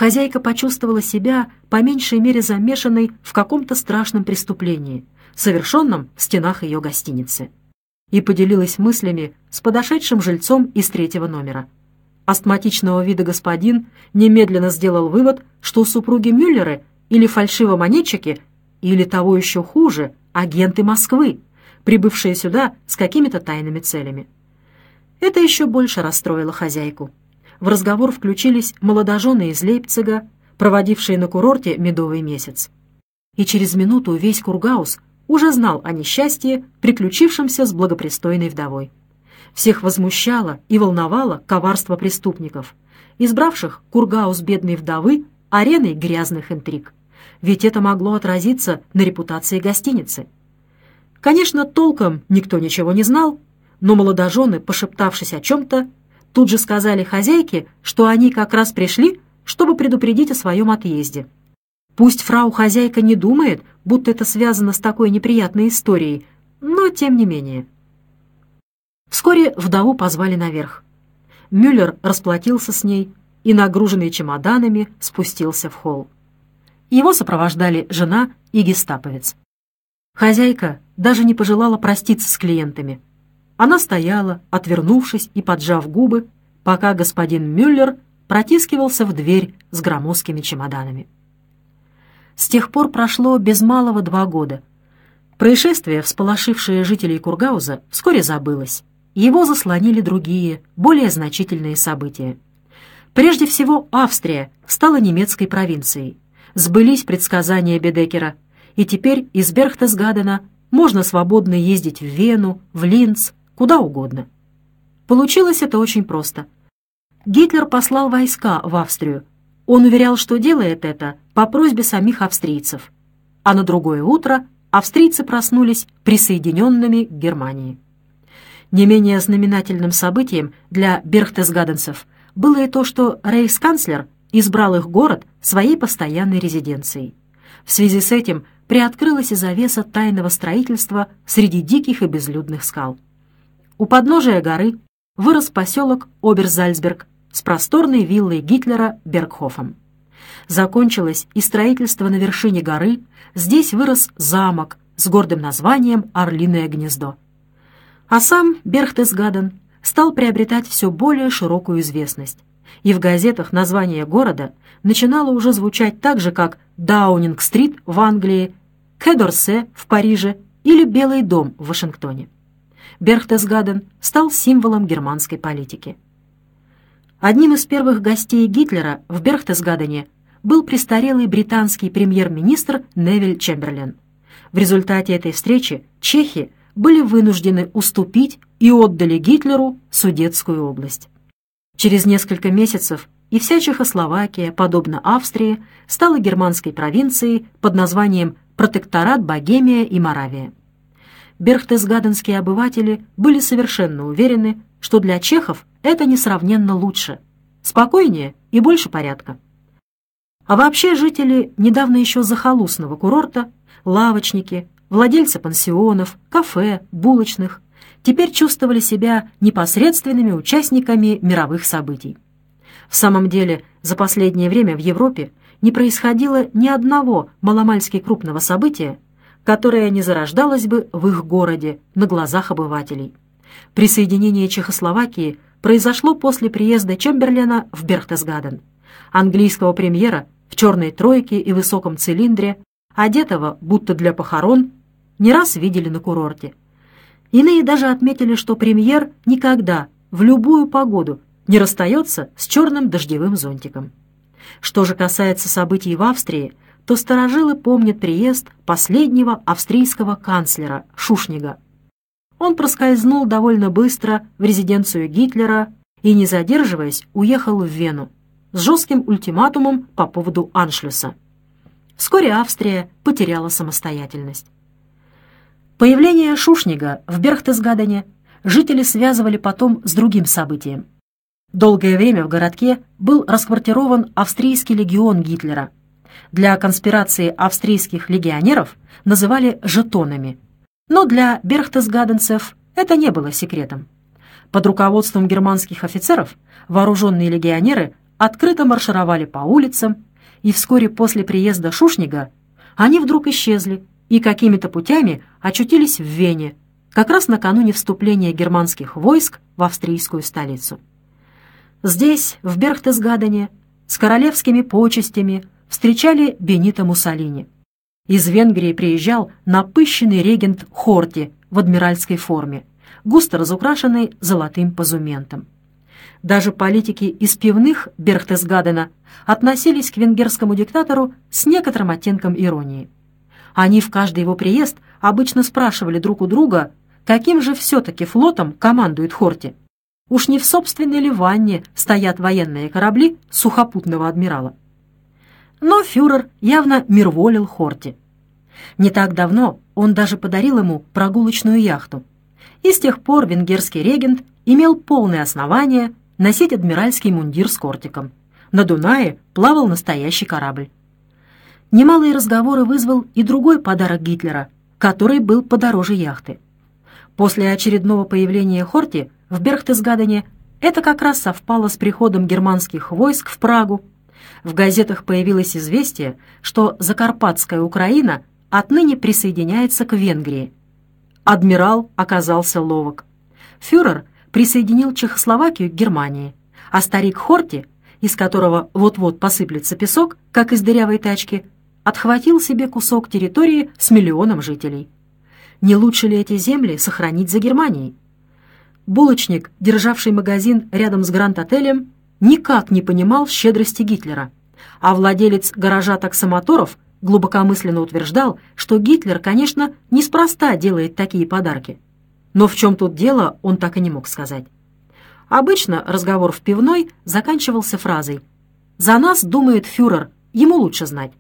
хозяйка почувствовала себя по меньшей мере замешанной в каком-то страшном преступлении, совершенном в стенах ее гостиницы, и поделилась мыслями с подошедшим жильцом из 3-го номера. Астматичного вида господин немедленно сделал вывод, что супруги Мюллеры или фальшивомонетчики, или того еще хуже, агенты Москвы, прибывшие сюда с какими-то тайными целями. Это еще больше расстроило хозяйку. В разговор включились молодожены из Лейпцига, проводившие на курорте медовый месяц. И через минуту весь Кургаус уже знал о несчастье, приключившемся с благопристойной вдовой. Всех возмущало и волновало коварство преступников, избравших Кургаус бедной вдовы ареной грязных интриг. Ведь это могло отразиться на репутации гостиницы. Конечно, толком никто ничего не знал, но молодожены, пошептавшись о чем-то, тут же сказали хозяйке, что они как раз пришли, чтобы предупредить о своем отъезде. Пусть фрау-хозяйка не думает, будто это связано с такой неприятной историей, но тем не менее. Вскоре вдову позвали наверх. Мюллер расплатился с ней и, нагруженный чемоданами, спустился в холл. Его сопровождали жена и гестаповец. Хозяйка даже не пожелала проститься с клиентами. Она стояла, отвернувшись и поджав губы, пока господин Мюллер протискивался в дверь с громоздкими чемоданами. С тех пор прошло без малого 2 года. Происшествие, всполошившее жителей Кургауза, вскоре забылось. Его заслонили другие, более значительные события. Прежде всего, Австрия стала немецкой провинцией. Сбылись предсказания Бедекера, и теперь из Берхтесгадена можно свободно ездить в Вену, в Линц, куда угодно. Получилось это очень просто. Гитлер послал войска в Австрию. Он уверял, что делает это по просьбе самих австрийцев. А на другое утро австрийцы проснулись присоединенными к Германии. Не менее знаменательным событием для берхтесгаденцев было и то, что рейхсканцлер избрал их город своей постоянной резиденцией. В связи с этим приоткрылась и завеса тайного строительства среди диких и безлюдных скал. У подножия горы вырос поселок Оберзальцберг с просторной виллой Гитлера Бергхофом. Закончилось и строительство на вершине горы, здесь вырос замок с гордым названием «Орлиное гнездо». А сам Берхтесгаден стал приобретать все более широкую известность, и в газетах название города начинало уже звучать так же, как Даунинг-стрит в Англии, Кэ-д'Орсе в Париже или Белый дом в Вашингтоне. Берхтесгаден стал символом германской политики. Одним из первых гостей Гитлера в Берхтесгадене был престарелый британский премьер-министр Невиль Чемберлен. В результате этой встречи чехи были вынуждены уступить и отдали Гитлеру Судетскую область. Через несколько месяцев и вся Чехословакия, подобно Австрии, стала германской провинцией под названием «Протекторат Богемия и Моравия». Берхтесгаденские обыватели были совершенно уверены, что для чехов это несравненно лучше, спокойнее и больше порядка. А вообще жители недавно еще захолустного курорта, лавочники, владельцы пансионов, кафе, булочных, теперь чувствовали себя непосредственными участниками мировых событий. В самом деле, за последнее время в Европе не происходило ни одного маломальски крупного события, которое не зарождалось бы в их городе на глазах обывателей. Присоединение Чехословакии произошло после приезда Чемберлена в Берхтесгаден, английского премьера в черной тройке и высоком цилиндре, одетого будто для похорон, не раз видели на курорте. Иные даже отметили, что премьер никогда, в любую погоду, не расстается с черным дождевым зонтиком. Что же касается событий в Австрии, то старожилы помнят приезд последнего австрийского канцлера Шушнига. Он проскользнул довольно быстро в резиденцию Гитлера и, не задерживаясь, уехал в Вену с жестким ультиматумом по поводу аншлюса. Вскоре Австрия потеряла самостоятельность. Появление Шушнига в Берхтесгадене жители связывали потом с другим событием. Долгое время в городке был расквартирован австрийский легион Гитлера. Для конспирации австрийских легионеров называли жетонами, но для берхтесгаденцев это не было секретом. Под руководством германских офицеров вооруженные легионеры открыто маршировали по улицам, и вскоре после приезда Шушнига они вдруг исчезли и какими-то путями очутились в Вене, как раз накануне вступления германских войск в австрийскую столицу. Здесь, в Берхтесгадене, с королевскими почестями встречали Бенито Муссолини. Из Венгрии приезжал напыщенный регент Хорти в адмиральской форме, густо разукрашенный золотым позументом. Даже политики из пивных Берхтесгадена относились к венгерскому диктатору с некоторым оттенком иронии. Они в каждый его приезд обычно спрашивали друг у друга, каким же все-таки флотом командует Хорти. Уж не в собственной ли ванне стоят военные корабли сухопутного адмирала? Но фюрер явно мирволил Хорти. Не так давно он даже подарил ему прогулочную яхту. И с тех пор венгерский регент имел полное основание носить адмиральский мундир с кортиком. На Дунае плавал настоящий корабль. Немалые разговоры вызвал и другой подарок Гитлера, который был подороже яхты. После очередного появления Хорти в Берхтесгадене это как раз совпало с приходом германских войск в Прагу. В газетах появилось известие, что Закарпатская Украина отныне присоединяется к Венгрии. Адмирал оказался ловок. Фюрер присоединил Чехословакию к Германии, а старик Хорти, из которого вот-вот посыплется песок, как из дырявой тачки, отхватил себе кусок территории с 1 миллионом жителей. Не лучше ли эти земли сохранить за Германией? Булочник, державший магазин рядом с Гранд-отелем, никак не понимал щедрости Гитлера, а владелец гаража таксомоторов глубокомысленно утверждал, что Гитлер, конечно, неспроста делает такие подарки. Но в чем тут дело, он так и не мог сказать. Обычно разговор в пивной заканчивался фразой «За нас думает фюрер, ему лучше знать».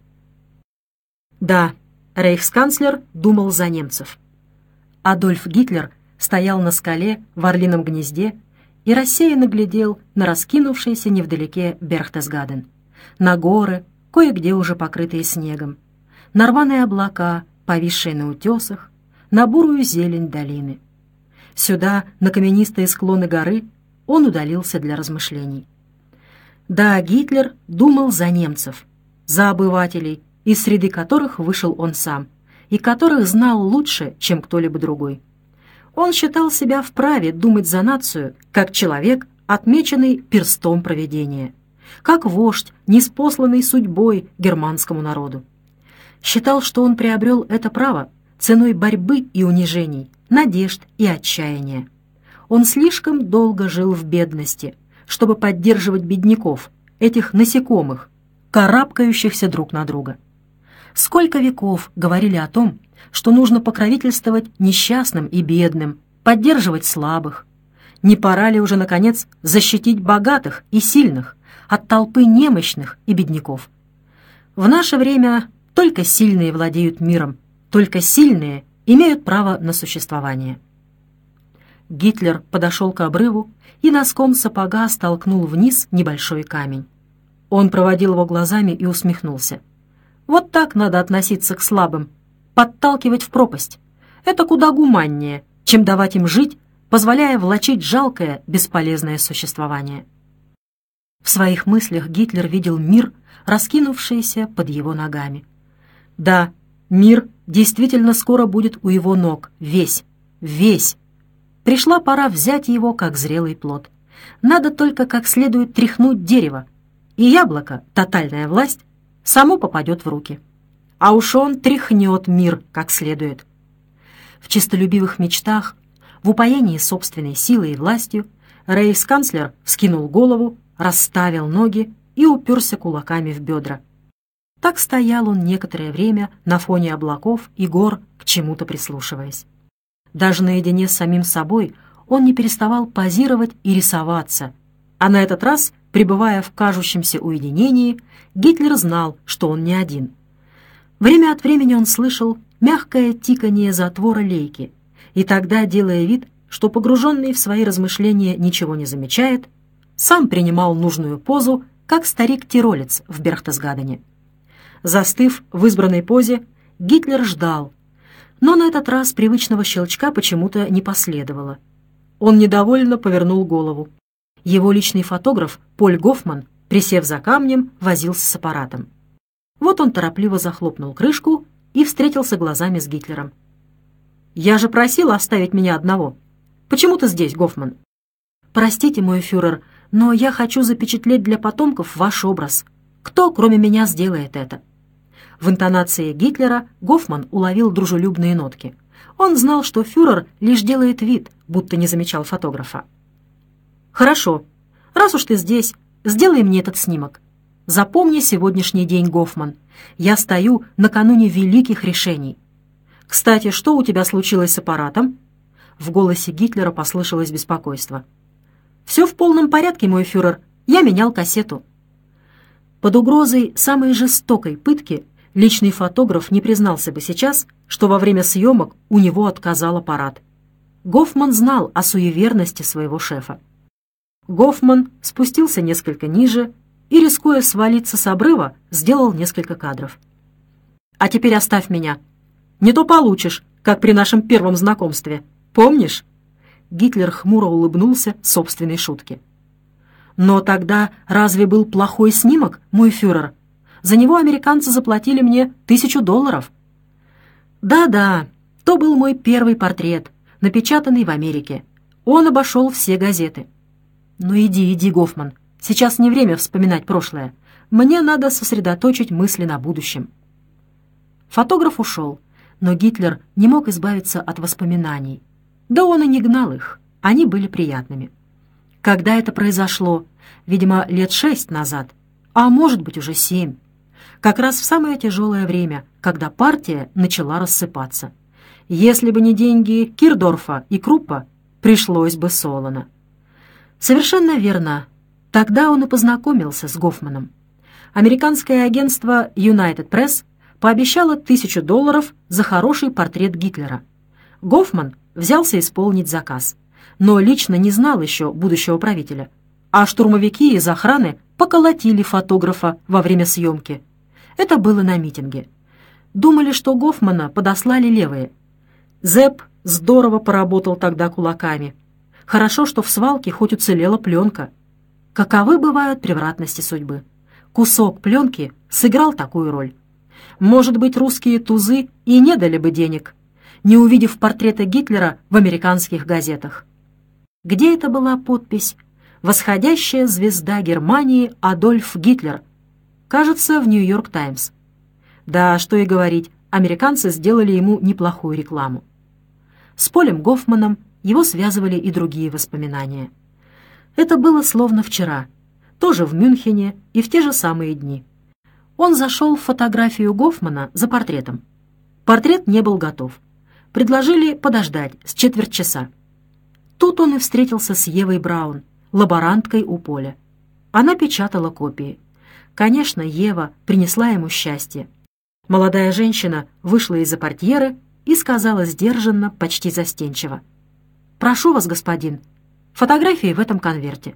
Да, рейхсканцлер думал за немцев. Адольф Гитлер стоял на скале в Орлином гнезде и рассеянно глядел на раскинувшийся невдалеке Берхтесгаден, на горы, кое-где уже покрытые снегом, на рваные облака, повисшие на утесах, на бурую зелень долины. Сюда, на каменистые склоны горы, он удалился для размышлений. Да, Гитлер думал за немцев, за обывателей, из среды которых вышел он сам, и которых знал лучше, чем кто-либо другой. Он считал себя вправе думать за нацию, как человек, отмеченный перстом провидения, как вождь, ниспосланный судьбой германскому народу. Считал, что он приобрел это право ценой борьбы и унижений, надежд и отчаяния. Он слишком долго жил в бедности, чтобы поддерживать бедняков, этих насекомых, карабкающихся друг на друга. Сколько веков говорили о том, что нужно покровительствовать несчастным и бедным, поддерживать слабых. Не пора ли уже, наконец, защитить богатых и сильных от толпы немощных и бедняков? В наше время только сильные владеют миром, только сильные имеют право на существование. Гитлер подошел к обрыву и носком сапога столкнул вниз небольшой камень. Он проводил его глазами и усмехнулся. Вот так надо относиться к слабым, подталкивать в пропасть. Это куда гуманнее, чем давать им жить, позволяя влачить жалкое, бесполезное существование. В своих мыслях Гитлер видел мир, раскинувшийся под его ногами. Да, мир действительно скоро будет у его ног, весь. Пришла пора взять его, как зрелый плод. Надо только как следует тряхнуть дерево, и яблоко, тотальная власть, само попадет в руки. А уж он тряхнет мир как следует. В честолюбивых мечтах, в упоении собственной силой и властью, рейхсканцлер вскинул голову, расставил ноги и уперся кулаками в бедра. Так стоял он некоторое время на фоне облаков и гор, к чему-то прислушиваясь. Даже наедине с самим собой он не переставал позировать и рисоваться, а на этот раз, пребывая в кажущемся уединении, Гитлер знал, что он не один. Время от времени он слышал мягкое тиканье затвора лейки, и тогда, делая вид, что погруженный в свои размышления ничего не замечает, сам принимал нужную позу, как старик-тиролец в Берхтесгадене. Застыв в избранной позе, Гитлер ждал, но на этот раз привычного щелчка почему-то не последовало. Он недовольно повернул голову. Его личный фотограф Поль Гофман присев за камнем, возился с аппаратом. Вот он торопливо захлопнул крышку и встретился глазами с Гитлером. «Я же просил оставить меня одного. Почему ты здесь, Гофман?» «Простите, мой фюрер, но я хочу запечатлеть для потомков ваш образ. Кто, кроме меня, сделает это?» В интонации Гитлера Гофман уловил дружелюбные нотки. Он знал, что фюрер лишь делает вид, будто не замечал фотографа. «Хорошо. Раз уж ты здесь, сделай мне этот снимок. Запомни сегодняшний день, Гофман. Я стою накануне великих решений. Кстати, что у тебя случилось с аппаратом?» В голосе Гитлера послышалось беспокойство. «Все в полном порядке, мой фюрер. Я менял кассету». Под угрозой самой жестокой пытки личный фотограф не признался бы сейчас, что во время съемок у него отказал аппарат. Гофман знал о суеверности своего шефа. Гофман спустился несколько ниже и, рискуя свалиться с обрыва, сделал несколько кадров. «А теперь оставь меня. Не то получишь, как при нашем первом знакомстве. Помнишь?» Гитлер хмуро улыбнулся собственной шутке. «Но тогда разве был плохой снимок, мой фюрер? За него американцы заплатили мне $1000. Да-да, то был мой первый портрет, напечатанный в Америке. Он обошел все газеты. Ну иди, Гофман, сейчас не время вспоминать прошлое. Мне надо сосредоточить мысли на будущем». Фотограф ушел, но Гитлер не мог избавиться от воспоминаний. Да он и не гнал их, они были приятными. Когда это произошло? Видимо, лет 6 назад, а может быть уже 7. Как раз в самое тяжелое время, когда партия начала рассыпаться. Если бы не деньги Кирдорфа и Круппа, пришлось бы солоно. Совершенно верно. Тогда он и познакомился с Гофманом. Американское агентство United Press пообещало $1000 за хороший портрет Гитлера. Гофман взялся исполнить заказ, но лично не знал еще будущего правителя, а штурмовики из охраны поколотили фотографа во время съемки. Это было на митинге. Думали, что Гофмана подослали левые. Зепп здорово поработал тогда кулаками. Хорошо, что в свалке хоть уцелела пленка. Каковы бывают превратности судьбы. Кусок пленки сыграл такую роль. Может быть, русские тузы и не дали бы денег, не увидев портрета Гитлера в американских газетах. Где это была подпись? «Восходящая звезда Германии Адольф Гитлер». Кажется, в «Нью-Йорк Таймс». Да, что и говорить, американцы сделали ему неплохую рекламу. С Полем Гофманом его связывали и другие воспоминания. Это было словно вчера, тоже в Мюнхене и в те же самые дни. Он зашел в фотографию Гофмана за портретом. Портрет не был готов. Предложили подождать с четверть часа. Тут он и встретился с Евой Браун, лаборанткой у Поля. Она печатала копии. Конечно, Ева принесла ему счастье. Молодая женщина вышла из-за портьеры и сказала сдержанно, почти застенчиво: «Прошу вас, господин, фотографии в этом конверте».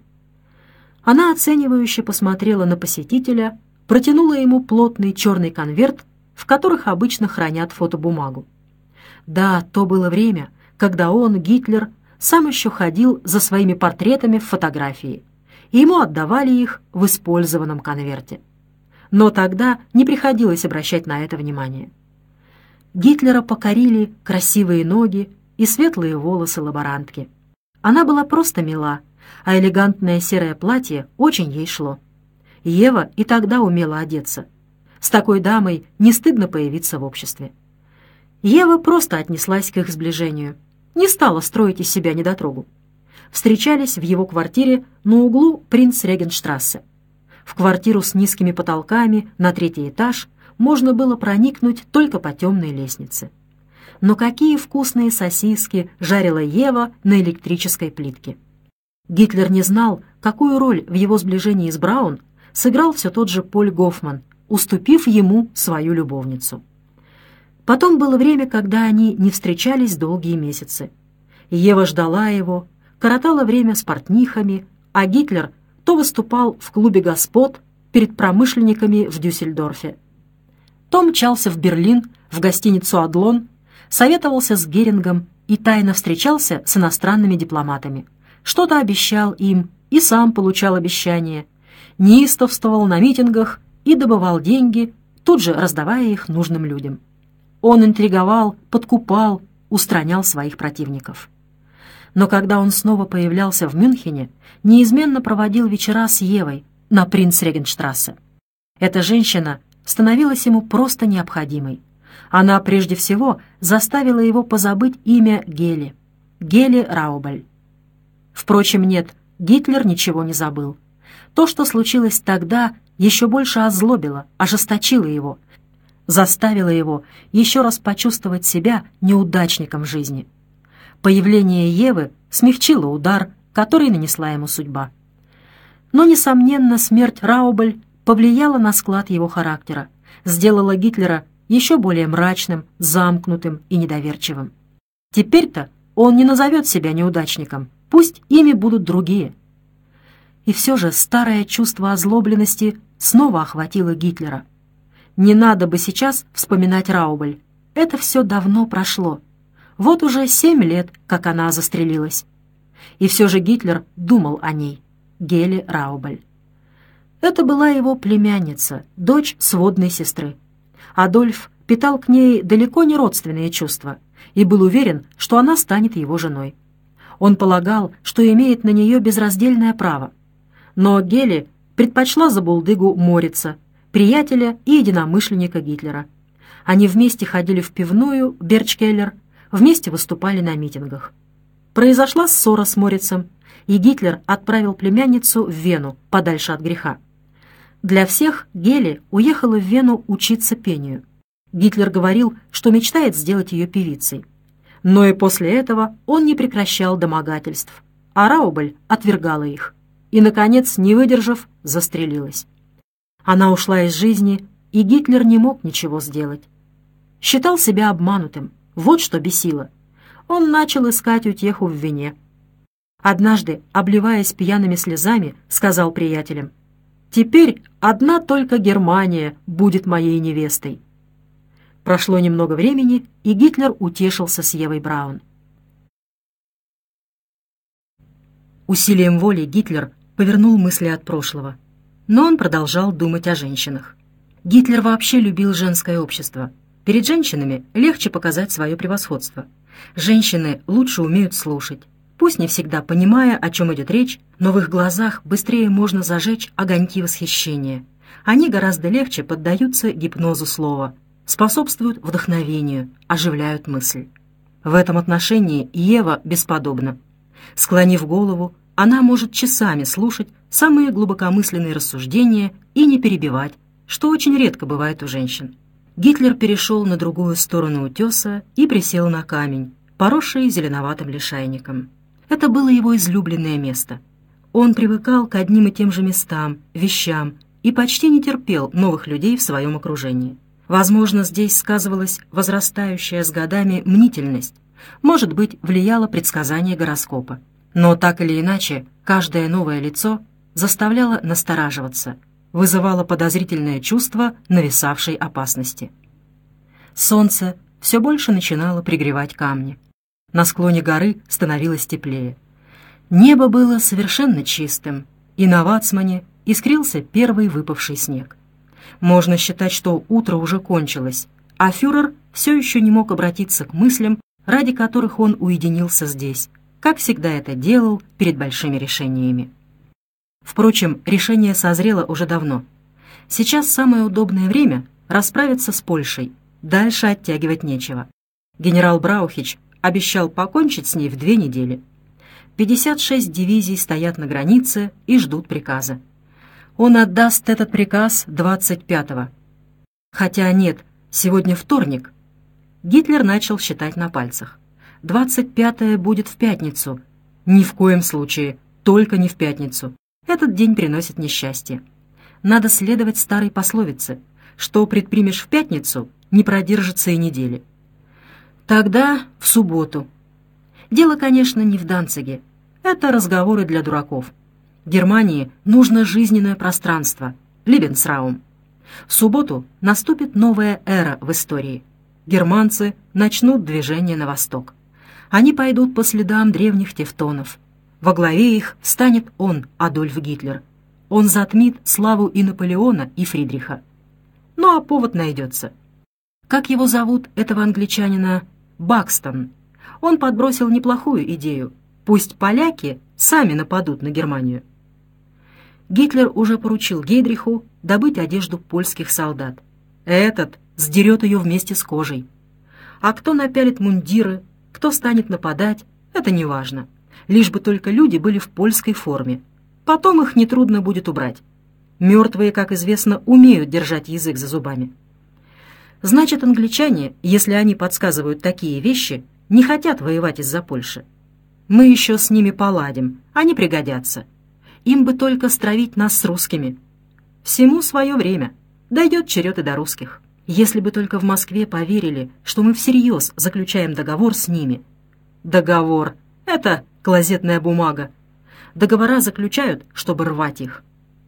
Она оценивающе посмотрела на посетителя, протянула ему плотный черный конверт, в которых обычно хранят фотобумагу. Да, то было время, когда он, Гитлер, сам еще ходил за своими портретами в фотографии, и ему отдавали их в использованном конверте. Но тогда не приходилось обращать на это внимание. Гитлера покорили красивые ноги и светлые волосы лаборантки. Она была просто мила, а элегантное серое платье очень ей шло. Ева и тогда умела одеться. С такой дамой не стыдно появиться в обществе. Ева просто отнеслась к их сближению, не стала строить из себя недотрогу. Встречались в его квартире на углу Принц-Регенштрассе. В квартиру с низкими потолками на 3-й этаж можно было проникнуть только по темной лестнице. Но какие вкусные сосиски жарила Ева на электрической плитке! Гитлер не знал, какую роль в его сближении с Браун сыграл все тот же Поль Гофман, уступив ему свою любовницу. Потом было время, когда они не встречались долгие месяцы. Ева ждала его, коротала время с портнихами, а Гитлер то выступал в клубе господ перед промышленниками в Дюссельдорфе, то мчался в Берлин, в гостиницу «Адлон», советовался с Герингом и тайно встречался с иностранными дипломатами. Что-то обещал им и сам получал обещания. неистовствовал на митингах и добывал деньги, тут же раздавая их нужным людям. Он интриговал, подкупал, устранял своих противников. Но когда он снова появлялся в Мюнхене, неизменно проводил вечера с Евой на Принц-Регенштрассе. Эта женщина становилась ему просто необходимой. Она прежде всего заставила его позабыть имя Гели Раубаль. Впрочем, нет, Гитлер ничего не забыл. То, что случилось тогда, еще больше озлобило, ожесточило его, заставило его еще раз почувствовать себя неудачником жизни. Появление Евы смягчило удар, который нанесла ему судьба. Но, несомненно, смерть Раубаль повлияла на склад его характера, сделала Гитлера еще более мрачным, замкнутым и недоверчивым. Теперь-то он не назовет себя неудачником, пусть ими будут другие. И все же старое чувство озлобленности снова охватило Гитлера. Не надо бы сейчас вспоминать Раубаль. Это все давно прошло. Вот уже 7 лет, как она застрелилась. И все же Гитлер думал о ней, Геле Раубаль. Это была его племянница, дочь сводной сестры. Адольф питал к ней далеко не родственные чувства и был уверен, что она станет его женой. Он полагал, что имеет на нее безраздельное право. Но Геле предпочла забулдыгу Морица, приятеля и единомышленника Гитлера. Они вместе ходили в пивную Берчкеллер, вместе выступали на митингах. Произошла ссора с Морицем, и Гитлер отправил племянницу в Вену, подальше от греха. Для всех Геле уехала в Вену учиться пению. Гитлер говорил, что мечтает сделать ее певицей. Но и после этого он не прекращал домогательств, а Раубаль отвергала их и, наконец, не выдержав, застрелилась. Она ушла из жизни, и Гитлер не мог ничего сделать. Считал себя обманутым, вот что бесило. Он начал искать утеху в вине. Однажды, обливаясь пьяными слезами, сказал приятелям: «Теперь одна только Германия будет моей невестой». Прошло немного времени, и Гитлер утешился с Евой Браун. Усилием воли Гитлер повернул мысли от прошлого, но он продолжал думать о женщинах. Гитлер вообще любил женское общество. Перед женщинами легче показать свое превосходство. Женщины лучше умеют слушать. Пусть не всегда понимая, о чем идет речь, но в их глазах быстрее можно зажечь огоньки восхищения. Они гораздо легче поддаются гипнозу слова, способствуют вдохновению, оживляют мысль. В этом отношении Ева бесподобна. Склонив голову, она может часами слушать самые глубокомысленные рассуждения и не перебивать, что очень редко бывает у женщин. Гитлер перешел на другую сторону утеса и присел на камень, поросший зеленоватым лишайником. Это было его излюбленное место. Он привыкал к одним и тем же местам, вещам и почти не терпел новых людей в своем окружении. Возможно, здесь сказывалась возрастающая с годами мнительность, может быть, влияло предсказание гороскопа. Но так или иначе, каждое новое лицо заставляло настораживаться, вызывало подозрительное чувство нависавшей опасности. Солнце все больше начинало пригревать камни. На склоне горы становилось теплее. Небо было совершенно чистым, и на вацмане искрился первый выпавший снег. Можно считать, что утро уже кончилось, а фюрер все еще не мог обратиться к мыслям, ради которых он уединился здесь, как всегда это делал перед большими решениями. Впрочем, решение созрело уже давно. Сейчас самое удобное время расправиться с Польшей, дальше оттягивать нечего. Генерал Браухич обещал покончить с ней в 2 недели. 56 дивизий стоят на границе и ждут приказа. Он отдаст этот приказ 25-го. Хотя нет, сегодня вторник. Гитлер начал считать на пальцах. 25-е будет в пятницу. Ни в коем случае, только не в пятницу. Этот день приносит несчастье. Надо следовать старой пословице: что предпримешь в пятницу, не продержится и недели. Тогда в субботу. Дело, конечно, не в Данциге. Это разговоры для дураков. Германии нужно жизненное пространство, Лебенсраум. В субботу наступит новая эра в истории. Германцы начнут движение на восток. Они пойдут по следам древних тевтонов. Во главе их станет он, Адольф Гитлер. он затмит славу и Наполеона, и Фридриха. Ну а повод найдется. Как его зовут, этого англичанина? Бакстон. Он подбросил неплохую идею. Пусть поляки сами нападут на Германию. Гитлер уже поручил Гейдриху добыть одежду польских солдат. Этот сдерет ее вместе с кожей. А кто напялит мундиры, кто станет нападать, это не важно. Лишь бы только люди были в польской форме. Потом их нетрудно будет убрать. Мертвые, как известно, умеют держать язык за зубами. Значит, англичане, если они подсказывают такие вещи, не хотят воевать из-за Польши. Мы еще с ними поладим, они пригодятся. Им бы только стравить нас с русскими. Всему свое время. Дойдет черед и до русских. Если бы только в Москве поверили, что мы всерьез заключаем договор с ними. Договор — это клозетная бумага. Договора заключают, чтобы рвать их.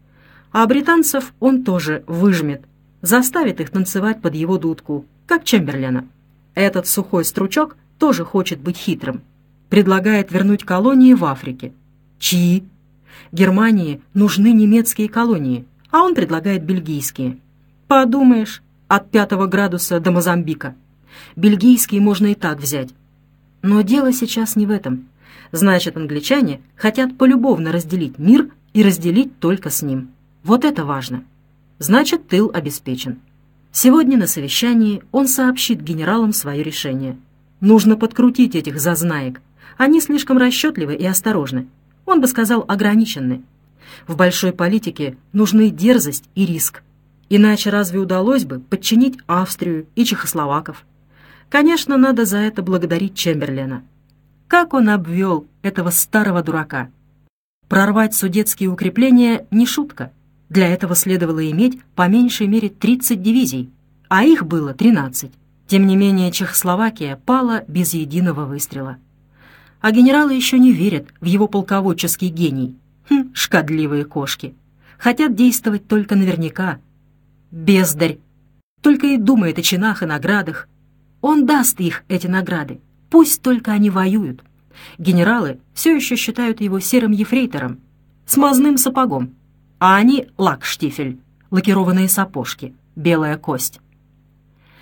А британцев он тоже выжмет, заставит их танцевать под его дудку, как Чемберлена. Этот сухой стручок тоже хочет быть хитрым. Предлагает вернуть колонии в Африке. Чьи? Германии нужны немецкие колонии, а он предлагает бельгийские. Подумаешь, от 5 градуса до Мозамбика. Бельгийские можно и так взять. Но дело сейчас не в этом. Значит, англичане хотят полюбовно разделить мир и разделить только с ним. Вот это важно. Значит, тыл обеспечен. Сегодня на совещании он сообщит генералам свое решение. Нужно подкрутить этих зазнаек. Они слишком расчетливы и осторожны. Он бы сказал, ограничены. В большой политике нужны дерзость и риск. Иначе разве удалось бы подчинить Австрию и чехословаков? Конечно, надо за это благодарить Чемберлена. Как он обвел этого старого дурака? Прорвать судетские укрепления не шутка. Для этого следовало иметь по меньшей мере 30 дивизий, а их было 13. Тем не менее, Чехословакия пала без единого выстрела. А генералы еще не верят в его полководческий гений. Шкодливые кошки. Хотят действовать только наверняка. Бездарь. Только и думает о чинах и наградах. Он даст их, эти награды. Пусть только они воюют. Генералы все еще считают его серым ефрейтором, смазным сапогом. А они лакштифель, лакированные сапожки, белая кость.